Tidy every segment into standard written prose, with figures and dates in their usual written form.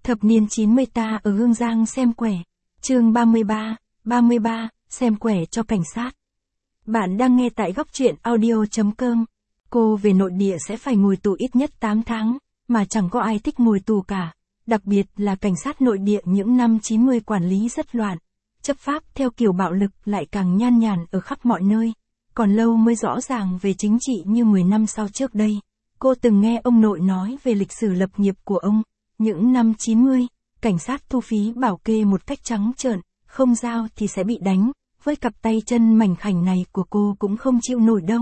Thập niên 90 ta ở Hương Giang xem quẻ. Chương 33, xem quẻ cho cảnh sát. Bạn đang nghe tại góc truyện audio.com. Cô về nội địa sẽ phải ngồi tù ít nhất 8 tháng, mà chẳng có ai thích ngồi tù cả. Đặc biệt là cảnh sát nội địa những năm 90 quản lý rất loạn. Chấp pháp theo kiểu bạo lực lại càng nhan nhản ở khắp mọi nơi. Còn lâu mới rõ ràng về chính trị như 10 năm sau trước đây. Cô từng nghe ông nội nói về lịch sử lập nghiệp của ông. Những năm 90, cảnh sát thu phí bảo kê một cách trắng trợn, không giao thì sẽ bị đánh. Với cặp tay chân mảnh khảnh này của cô cũng không chịu nổi đâu.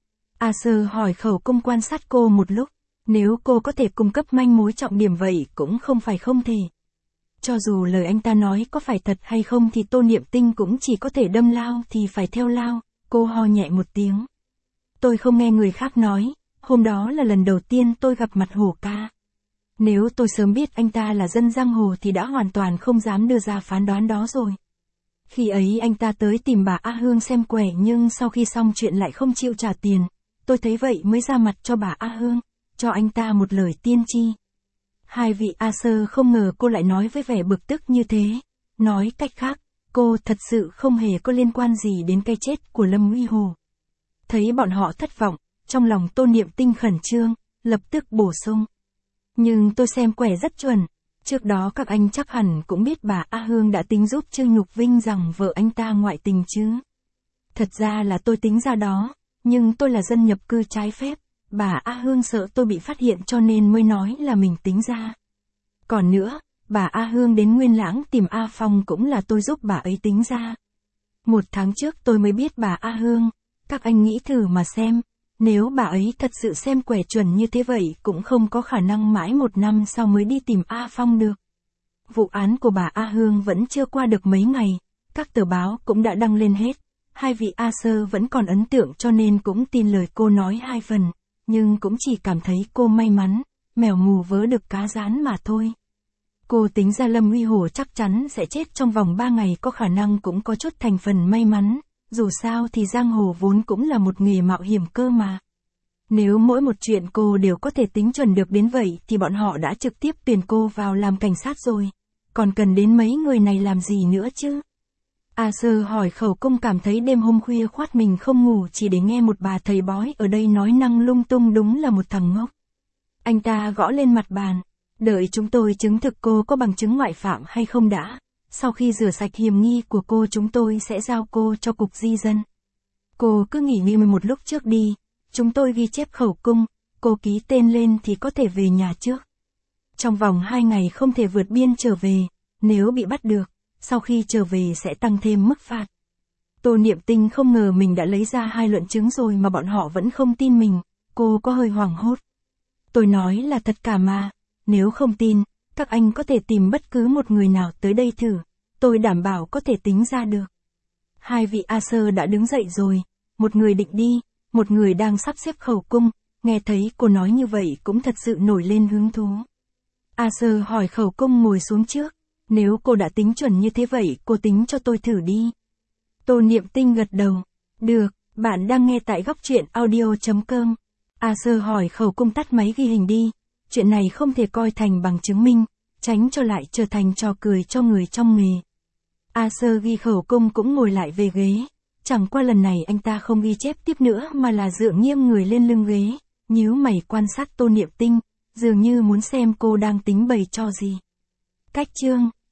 A Sơ hỏi khẩu công quan sát cô một lúc. Nếu cô có thể cung cấp manh mối trọng điểm vậy cũng không phải không thể. Cho dù lời anh ta nói có phải thật hay không thì Tô Niệm Tinh cũng chỉ có thể đâm lao thì phải theo lao. Cô ho nhẹ một tiếng. Tôi không nghe người khác nói, hôm đó là lần đầu tiên tôi gặp mặt Hổ ca. Nếu tôi sớm biết anh ta là dân giang hồ thì đã hoàn toàn không dám đưa ra phán đoán đó rồi. Khi ấy anh ta tới tìm bà A Hương xem quẻ nhưng sau khi xong chuyện lại không chịu trả tiền. Tôi thấy vậy mới ra mặt cho bà A Hương, cho anh ta một lời tiên tri. Hai vị A Sơ không ngờ cô lại nói với vẻ bực tức như thế. Nói cách khác, cô thật sự không hề có liên quan gì đến cái chết của Lâm Uy Hồ. Thấy bọn họ thất vọng, trong lòng Tô Niệm Tinh khẩn trương, lập tức bổ sung. Nhưng tôi xem quẻ rất chuẩn. Trước đó các anh chắc hẳn cũng biết bà A Hương đã tính giúp Trương Nhục Vinh rằng vợ anh ta ngoại tình chứ. Thật ra là tôi tính ra đó, nhưng tôi là dân nhập cư trái phép. Bà A Hương sợ tôi bị phát hiện cho nên mới nói là mình tính ra. Còn nữa, bà A Hương đến Nguyên Lãng tìm A Phong cũng là tôi giúp bà ấy tính ra. 1 tháng trước tôi mới biết bà A Hương. Các anh nghĩ thử mà xem. Nếu bà ấy thật sự xem quẻ chuẩn như thế vậy cũng không có khả năng mãi 1 năm sau mới đi tìm A Phong được. Vụ án của bà A Hương vẫn chưa qua được mấy ngày, các tờ báo cũng đã đăng lên hết. Hai vị A Sơ vẫn còn ấn tượng cho nên cũng tin lời cô nói 2 phần, nhưng cũng chỉ cảm thấy cô may mắn, mèo mù vớ được cá rán mà thôi. Cô tính ra Lâm Uy Hổ chắc chắn sẽ chết trong vòng 3 ngày, có khả năng cũng có chút thành phần may mắn. Dù sao thì giang hồ vốn cũng là một nghề mạo hiểm cơ mà. Nếu mỗi một chuyện cô đều có thể tính chuẩn được đến vậy thì bọn họ đã trực tiếp tuyển cô vào làm cảnh sát rồi. Còn cần đến mấy người này làm gì nữa chứ? A Sơ hỏi khẩu công cảm thấy đêm hôm khuya khoát mình không ngủ chỉ để nghe một bà thầy bói ở đây nói năng lung tung, đúng là một thằng ngốc. Anh ta gõ lên mặt bàn. Đợi chúng tôi chứng thực cô có bằng chứng ngoại phạm hay không đã. Sau khi rửa sạch hiểm nghi của cô chúng tôi sẽ giao cô cho cục di dân. Cô cứ nghỉ ngơi một lúc trước đi. Chúng tôi ghi chép khẩu cung, cô ký tên lên thì có thể về nhà trước. Trong vòng 2 ngày không thể vượt biên trở về, nếu bị bắt được, sau khi trở về sẽ tăng thêm mức phạt. Tô Niệm Tinh không ngờ mình đã lấy ra 2 luận chứng rồi mà bọn họ vẫn không tin mình, cô có hơi hoảng hốt. Tôi nói là thật cả mà, nếu không tin, các anh có thể tìm bất cứ một người nào tới đây thử, tôi đảm bảo có thể tính ra được. Hai vị A Sơ đã đứng dậy rồi, một người định đi, một người đang sắp xếp khẩu cung, nghe thấy cô nói như vậy cũng thật sự nổi lên hứng thú. A Sơ hỏi khẩu cung ngồi xuống trước, nếu cô đã tính chuẩn như thế vậy cô tính cho tôi thử đi. Tô Niệm Tinh gật đầu, được, bạn đang nghe tại góc truyện audio.com. A Sơ hỏi khẩu cung tắt máy ghi hình đi, chuyện này không thể coi thành bằng chứng minh, tránh cho lại trở thành trò cười cho người trong nghề. A Sơ ghi khẩu cung cũng ngồi lại về ghế. Chẳng qua lần này anh ta không ghi chép tiếp nữa mà là dựa nghiêng người lên lưng ghế, nhíu mày quan sát Tô Niệm Tinh, dường như muốn xem cô đang tính bày trò gì. Cách chương